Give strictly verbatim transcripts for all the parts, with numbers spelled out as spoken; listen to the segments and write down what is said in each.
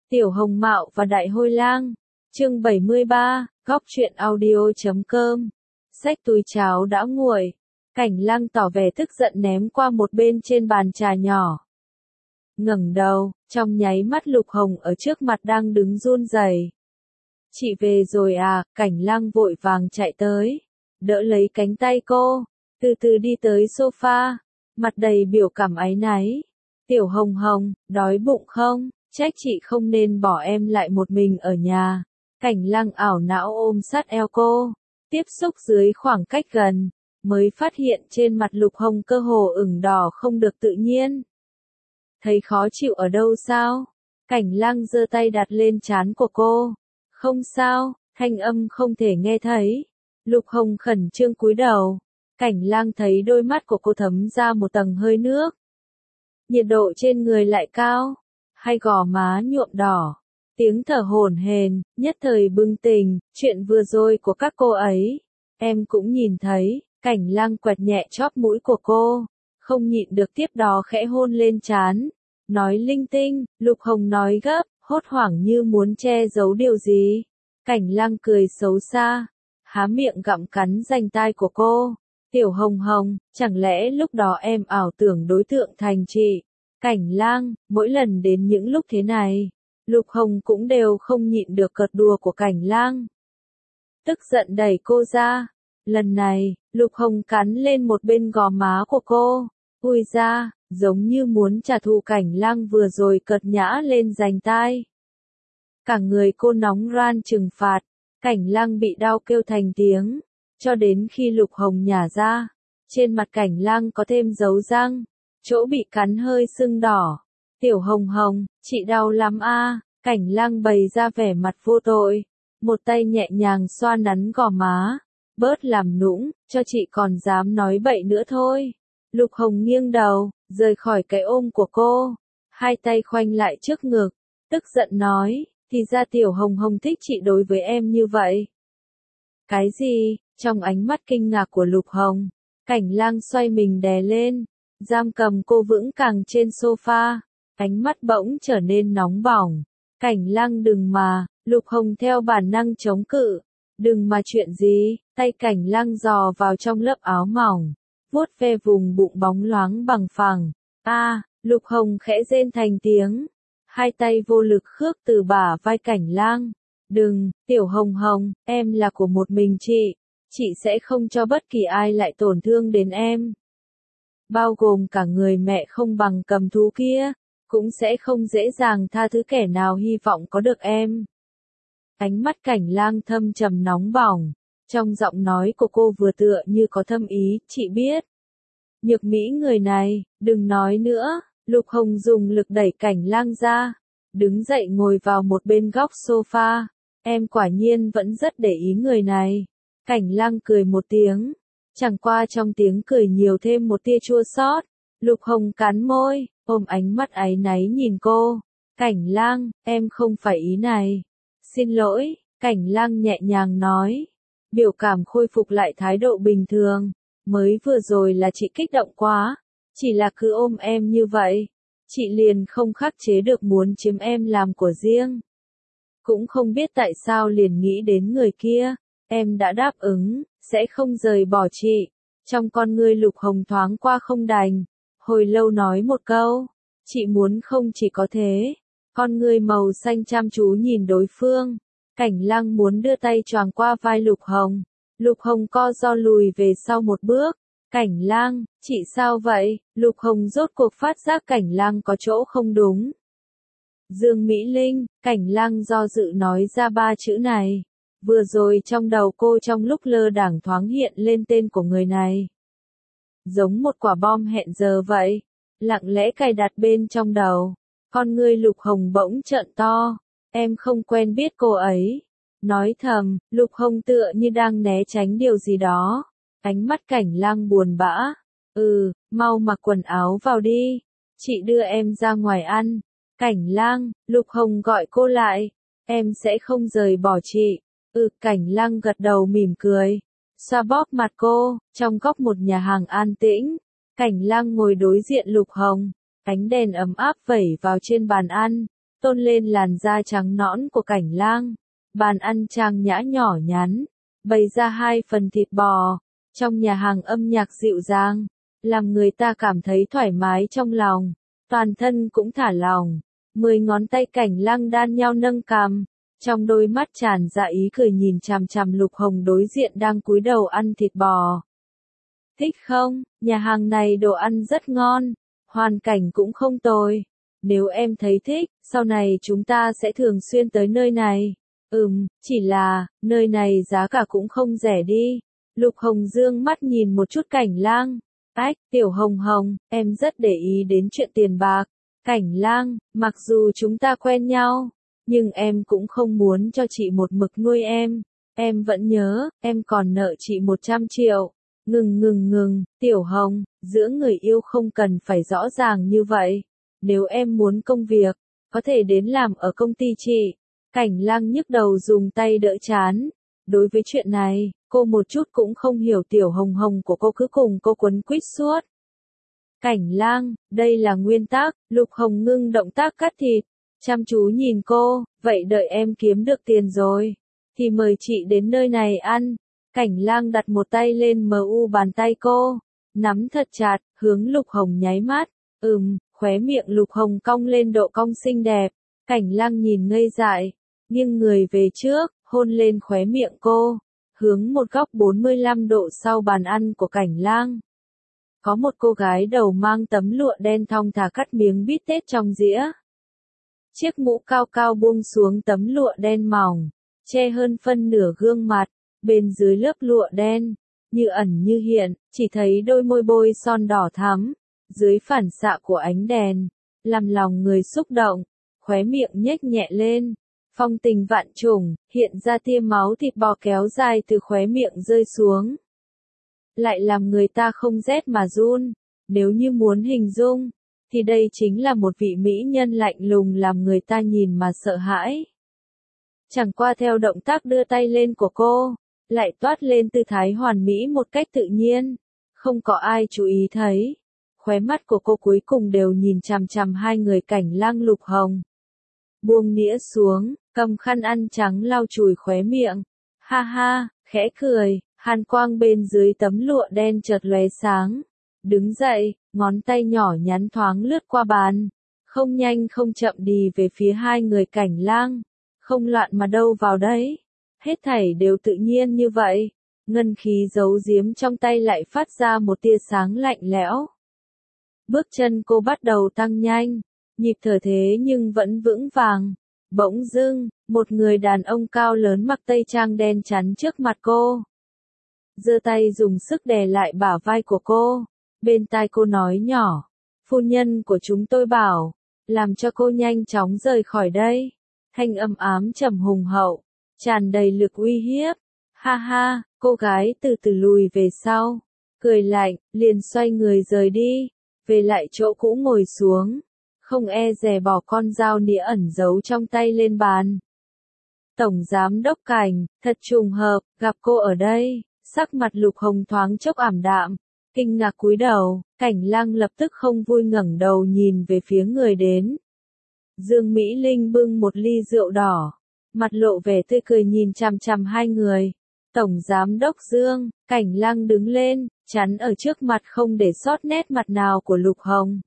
Tiểu Hồng Mạo và Đại Hôi Lang. Chương bảy mươi ba, Góc truyện audio.com. Xách túi cháo đã nguội. Cảnh Lăng tỏ vẻ tức giận ném qua một bên trên bàn trà nhỏ. Ngẩng đầu, trong nháy mắt Lục Hồng ở trước mặt đang đứng run rẩy. Chị về rồi à? Cảnh Lăng vội vàng chạy tới, đỡ lấy cánh tay cô, từ từ đi tới sofa, mặt đầy biểu cảm áy náy. Tiểu Hồng Hồng, đói bụng không? Trách chị không nên bỏ em lại một mình ở nhà. Cảnh Lăng ảo não ôm sát eo cô, tiếp xúc dưới khoảng cách gần, mới phát hiện trên mặt Lục Hồng cơ hồ ửng đỏ không được tự nhiên. Thấy khó chịu ở đâu sao? Cảnh Lăng giơ tay đặt lên trán của cô. Không sao, thanh âm không thể nghe thấy. Lục Hồng khẩn trương cúi đầu. Cảnh Lăng thấy đôi mắt của cô thấm ra một tầng hơi nước. Nhiệt độ trên người lại cao, hai gò má nhuộm đỏ, tiếng thở hổn hển, nhất thời bừng tỉnh, chuyện vừa rồi của các cô ấy, em cũng nhìn thấy. Cảnh Lăng quẹt nhẹ chóp mũi của cô, không nhịn được tiếp đó khẽ hôn lên trán, nói linh tinh. Lục Hồng nói gấp, hốt hoảng như muốn che giấu điều gì. Cảnh Lăng cười xấu xa, há miệng gặm cắn ranh tai của cô. Tiểu Hồng Hồng, chẳng lẽ lúc đó em ảo tưởng đối tượng thành chị? Cảnh Lăng, mỗi lần đến những lúc thế này, Lục Hồng cũng đều không nhịn được cợt đùa của Cảnh Lăng. Tức giận đẩy cô ra. Lần này, Lục Hồng cắn lên một bên gò má của cô, ui ra, giống như muốn trả thù Cảnh Lăng vừa rồi cợt nhã lên rành tai. Cả người cô nóng ran trừng phạt, Cảnh Lăng bị đau kêu thành tiếng, cho đến khi Lục Hồng nhả ra, trên mặt Cảnh Lăng có thêm dấu răng, chỗ bị cắn hơi sưng đỏ. Tiểu Hồng Hồng, chị đau lắm a. À. Cảnh Lăng bày ra vẻ mặt vô tội, một tay nhẹ nhàng xoa nắn gò má. Bớt làm nũng, cho chị còn dám nói bậy nữa thôi. Lục Hồng nghiêng đầu, rời khỏi cái ôm của cô, hai tay khoanh lại trước ngực, tức giận nói, thì ra Tiểu Hồng Hồng thích chị đối với em như vậy. Cái gì? Trong ánh mắt kinh ngạc của Lục Hồng, Cảnh Lăng xoay mình đè lên, giam cầm cô vững càng trên sofa, ánh mắt bỗng trở nên nóng bỏng. Cảnh Lăng đừng mà. Lục Hồng theo bản năng chống cự. Đừng mà chuyện gì? Tay Cảnh Lăng dò vào trong lớp áo mỏng, vuốt ve vùng bụng bóng loáng bằng phẳng. A, à, Lục Hồng khẽ rên thành tiếng, hai tay vô lực khước từ bả vai Cảnh Lăng. Đừng, Tiểu Hồng Hồng, em là của một mình chị, chị sẽ không cho bất kỳ ai lại tổn thương đến em. Bao gồm cả người mẹ không bằng cầm thú kia, cũng sẽ không dễ dàng tha thứ kẻ nào hy vọng có được em. Ánh mắt Cảnh Lăng thâm trầm nóng bỏng, trong giọng nói của cô vừa tựa như có thâm ý, chị biết. Nhược Mỹ người này, đừng nói nữa. Lục Hồng dùng lực đẩy Cảnh Lăng ra, đứng dậy ngồi vào một bên góc sofa. Em quả nhiên vẫn rất để ý người này. Cảnh Lăng cười một tiếng, chẳng qua trong tiếng cười nhiều thêm một tia chua xót. Lục Hồng cắn môi, ôm ánh mắt áy náy nhìn cô. Cảnh Lăng, em không phải ý này. Xin lỗi, Cảnh Lăng nhẹ nhàng nói, biểu cảm khôi phục lại thái độ bình thường. Mới vừa rồi là chị kích động quá, chỉ là cứ ôm em như vậy, chị liền không khắc chế được muốn chiếm em làm của riêng. Cũng không biết tại sao liền nghĩ đến người kia, em đã đáp ứng, sẽ không rời bỏ chị. Trong con ngươi Lục Hồng thoáng qua không đành, hồi lâu nói một câu, chị muốn không chỉ có thế. Con ngươi màu xanh chăm chú nhìn đối phương. Cảnh Lăng muốn đưa tay choàng qua vai Lục Hồng. Lục Hồng co ro lùi về sau một bước. Cảnh Lăng, chị sao vậy? Lục Hồng rốt cuộc phát giác Cảnh Lăng có chỗ không đúng. Dương Mỹ Linh, Cảnh Lăng do dự nói ra ba chữ này. Vừa rồi trong đầu cô trong lúc lơ đãng thoáng hiện lên tên của người này. Giống một quả bom hẹn giờ vậy, lặng lẽ cài đặt bên trong đầu. Con ngươi Lục Hồng bỗng trợn to, em không quen biết cô ấy. Nói thầm, Lục Hồng tựa như đang né tránh điều gì đó. Ánh mắt Cảnh Lăng buồn bã. Ừ, mau mặc quần áo vào đi. Chị đưa em ra ngoài ăn. Cảnh Lăng, Lục Hồng gọi cô lại. Em sẽ không rời bỏ chị. Ừ, Cảnh Lăng gật đầu mỉm cười, xoa bóp mặt cô. Trong góc một nhà hàng an tĩnh, Cảnh Lăng ngồi đối diện Lục Hồng. Ánh đèn ấm áp vẩy vào trên bàn ăn, tôn lên làn da trắng nõn của Cảnh Lang. Bàn ăn trang nhã nhỏ nhắn, bày ra hai phần thịt bò, trong nhà hàng âm nhạc dịu dàng, làm người ta cảm thấy thoải mái trong lòng, toàn thân cũng thả lỏng. Mười ngón tay Cảnh Lang đan nhau nâng cằm, trong đôi mắt tràn ra ý cười nhìn chằm chằm Lục Hồng đối diện đang cúi đầu ăn thịt bò. Thích không? Nhà hàng này đồ ăn rất ngon, hoàn cảnh cũng không tồi. Nếu em thấy thích, sau này chúng ta sẽ thường xuyên tới nơi này. Ừm, chỉ là, nơi này giá cả cũng không rẻ đi. Lục Hồng dương mắt nhìn một chút Cảnh Lang. Ách, Tiểu Hồng Hồng, em rất để ý đến chuyện tiền bạc. Cảnh Lang, mặc dù chúng ta quen nhau, nhưng em cũng không muốn cho chị một mực nuôi em. Em vẫn nhớ, em còn nợ chị một trăm triệu. Ngừng ngừng ngừng, Tiểu Hồng, giữa người yêu không cần phải rõ ràng như vậy. Nếu em muốn công việc, có thể đến làm ở công ty chị. Cảnh Lang nhức đầu dùng tay đỡ chán. Đối với chuyện này, cô một chút cũng không hiểu Tiểu Hồng Hồng của cô cứ cùng cô quấn quýt suốt. Cảnh Lang, đây là nguyên tắc. Lục Hồng ngưng động tác cắt thịt, chăm chú nhìn cô, vậy đợi em kiếm được tiền rồi, thì mời chị đến nơi này ăn. Cảnh Lang đặt một tay lên mờ u bàn tay cô, nắm thật chặt, hướng Lục Hồng nháy mắt. Ừm, khóe miệng Lục Hồng cong lên độ cong xinh đẹp. Cảnh Lang nhìn ngây dại, nghiêng người về trước, hôn lên khóe miệng cô, hướng một góc bốn mươi lăm độ sau bàn ăn của Cảnh Lang. Có một cô gái đầu mang tấm lụa đen thong thả cắt miếng bít tết trong dĩa. Chiếc mũ cao cao buông xuống tấm lụa đen mỏng, che hơn phân nửa gương mặt, bên dưới lớp lụa đen, như ẩn như hiện, chỉ thấy đôi môi bôi son đỏ thắm, dưới phản xạ của ánh đèn, làm lòng người xúc động, khóe miệng nhếch nhẹ lên, phong tình vạn trùng, hiện ra tia máu thịt bò kéo dài từ khóe miệng rơi xuống. Lại làm người ta không rét mà run, nếu như muốn hình dung, thì đây chính là một vị mỹ nhân lạnh lùng làm người ta nhìn mà sợ hãi. Chẳng qua theo động tác đưa tay lên của cô, lại toát lên tư thái hoàn mỹ một cách tự nhiên, không có ai chú ý thấy. Khóe mắt của cô cuối cùng đều nhìn chằm chằm hai người Cảnh Lang Lục Hồng. Buông nĩa xuống, cầm khăn ăn trắng lau chùi khóe miệng. Ha ha, khẽ cười, hàn quang bên dưới tấm lụa đen chợt lóe sáng. Đứng dậy, ngón tay nhỏ nhắn thoáng lướt qua bàn, không nhanh không chậm đi về phía hai người Cảnh Lang. Không loạn mà đâu vào đấy, hết thảy đều tự nhiên như vậy. Ngân khí giấu giếm trong tay lại phát ra một tia sáng lạnh lẽo. Bước chân cô bắt đầu tăng nhanh, nhịp thở thế nhưng vẫn vững vàng. Bỗng dưng, một người đàn ông cao lớn mặc tây trang đen chắn trước mặt cô. Giơ tay dùng sức đè lại bả vai của cô, bên tai cô nói nhỏ, phu nhân của chúng tôi bảo, làm cho cô nhanh chóng rời khỏi đây. Thanh âm ám trầm hùng hậu, tràn đầy lực uy hiếp. Ha ha, cô gái từ từ lùi về sau, cười lạnh, liền xoay người rời đi, về lại chỗ cũ ngồi xuống, không e dè bỏ con dao nĩa ẩn giấu trong tay lên bàn. Tổng giám đốc Cảnh, thật trùng hợp, gặp cô ở đây. Sắc mặt Lục Hồng thoáng chốc ảm đạm, kinh ngạc cúi đầu. Cảnh Lang lập tức không vui ngẩng đầu nhìn về phía người đến. Dương Mỹ Linh bưng một ly rượu đỏ, mặt lộ vẻ tươi cười nhìn chằm chằm hai người. Tổng giám đốc Dương, Cảnh Lang đứng lên, chắn ở trước mặt không để sót nét mặt nào của Lục Hồng.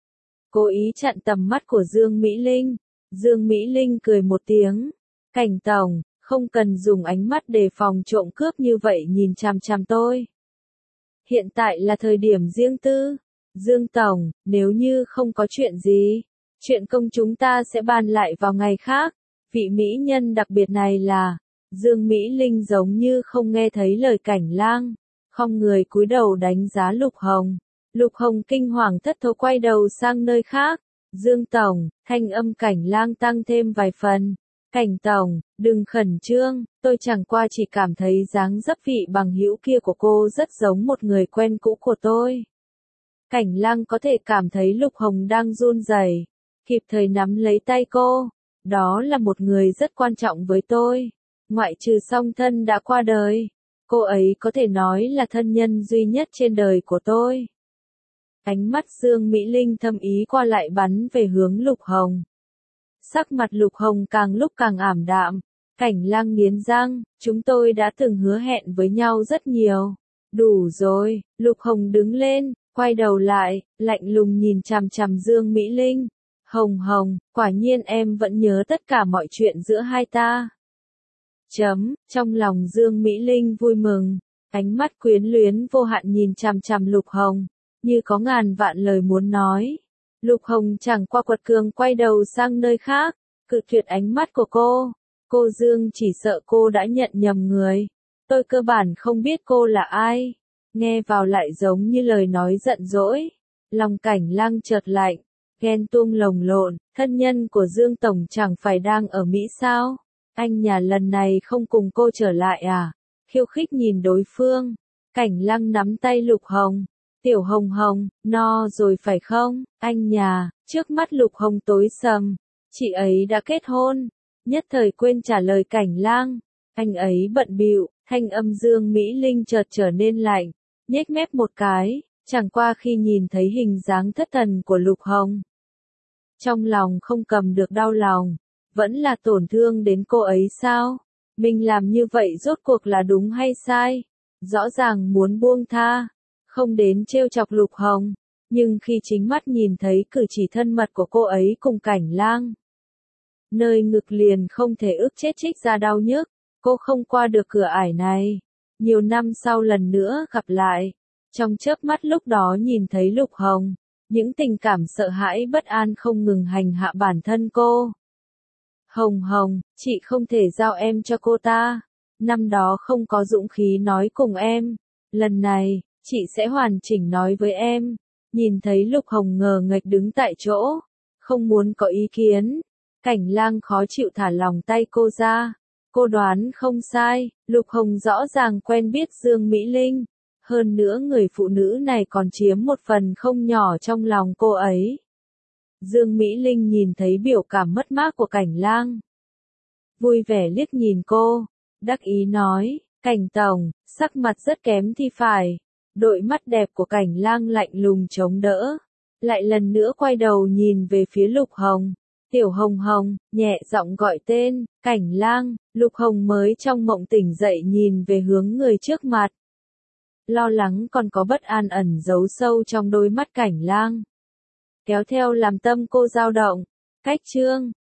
Cố ý chặn tầm mắt của Dương Mỹ Linh. Dương Mỹ Linh cười một tiếng. Cảnh tổng, không cần dùng ánh mắt đề phòng trộm cướp như vậy nhìn chằm chằm tôi. Hiện tại là thời điểm riêng tư. Dương tổng, nếu như không có chuyện gì, chuyện công chúng ta sẽ bàn lại vào ngày khác. Vị mỹ nhân đặc biệt này là, Dương Mỹ Linh giống như không nghe thấy lời Cảnh Lang, không người cúi đầu đánh giá Lục Hồng. Lục Hồng kinh hoàng thất thố quay đầu sang nơi khác. Dương tổng, thanh âm Cảnh Lang tăng thêm vài phần. Cảnh tổng, đừng khẩn trương, tôi chẳng qua chỉ cảm thấy dáng dấp vị bằng hữu kia của cô rất giống một người quen cũ của tôi. Cảnh Lang có thể cảm thấy Lục Hồng đang run rẩy, kịp thời nắm lấy tay cô. Đó là một người rất quan trọng với tôi, ngoại trừ song thân đã qua đời. Cô ấy có thể nói là thân nhân duy nhất trên đời của tôi. Ánh mắt Dương Mỹ Linh thâm ý qua lại bắn về hướng Lục Hồng. Sắc mặt Lục Hồng càng lúc càng ảm đạm. Cảnh Lang nghiến răng, chúng tôi đã từng hứa hẹn với nhau rất nhiều. Đủ rồi, Lục Hồng đứng lên, quay đầu lại, lạnh lùng nhìn chằm chằm Dương Mỹ Linh. Hồng Hồng, quả nhiên em vẫn nhớ tất cả mọi chuyện giữa hai ta. Chấm, trong lòng Dương Mỹ Linh vui mừng, ánh mắt quyến luyến vô hạn nhìn chằm chằm Lục Hồng, như có ngàn vạn lời muốn nói. Lục Hồng chẳng qua quật cường quay đầu sang nơi khác, cự tuyệt ánh mắt của cô. Cô Dương chỉ sợ cô đã nhận nhầm người. Tôi cơ bản không biết cô là ai. Nghe vào lại giống như lời nói giận dỗi. Lòng Cảnh Lang chợt lạnh, ghen tuông lồng lộn, thân nhân của Dương Tổng chẳng phải đang ở Mỹ sao? Anh nhà lần này không cùng cô trở lại à? Khiêu khích nhìn đối phương. Cảnh Lang nắm tay Lục Hồng. Tiểu Hồng Hồng, no rồi phải không? Anh nhà, trước mắt Lục Hồng tối sầm. Chị ấy đã kết hôn. Nhất thời quên trả lời Cảnh Lang. Anh ấy bận bịu, thanh âm Dương Mỹ Linh chợt trở nên lạnh, nhếch mép một cái, chẳng qua khi nhìn thấy hình dáng thất thần của Lục Hồng. Trong lòng không cầm được đau lòng, vẫn là tổn thương đến cô ấy sao? Mình làm như vậy rốt cuộc là đúng hay sai? Rõ ràng muốn buông tha, không đến trêu chọc Lục Hồng, nhưng khi chính mắt nhìn thấy cử chỉ thân mật của cô ấy cùng Cảnh Lang, nơi ngực liền không thể ức chết trích ra đau nhức, cô không qua được cửa ải này. Nhiều năm sau lần nữa gặp lại, trong chớp mắt lúc đó nhìn thấy Lục Hồng, những tình cảm sợ hãi bất an không ngừng hành hạ bản thân cô. Hồng Hồng, chị không thể giao em cho cô ta. Năm đó không có dũng khí nói cùng em. Lần này, chị sẽ hoàn chỉnh nói với em. Nhìn thấy Lục Hồng ngờ nghệch đứng tại chỗ, không muốn có ý kiến. Cảnh Lang khó chịu thả lòng tay cô ra. Cô đoán không sai, Lục Hồng rõ ràng quen biết Dương Mỹ Linh. Hơn nữa người phụ nữ này còn chiếm một phần không nhỏ trong lòng cô ấy. Dương Mỹ Linh nhìn thấy biểu cảm mất mát của Cảnh Lang, vui vẻ liếc nhìn cô, đắc ý nói, Cảnh Tổng, sắc mặt rất kém thì phải. Đôi mắt đẹp của Cảnh Lang lạnh lùng chống đỡ, lại lần nữa quay đầu nhìn về phía Lục Hồng. Tiểu Hồng Hồng, nhẹ giọng gọi tên, Cảnh Lang. Lục Hồng mới trong mộng tỉnh dậy nhìn về hướng người trước mặt. Lo lắng còn có bất an ẩn giấu sâu trong đôi mắt Cảnh Lang, kéo theo làm tâm cô dao động. Cách chương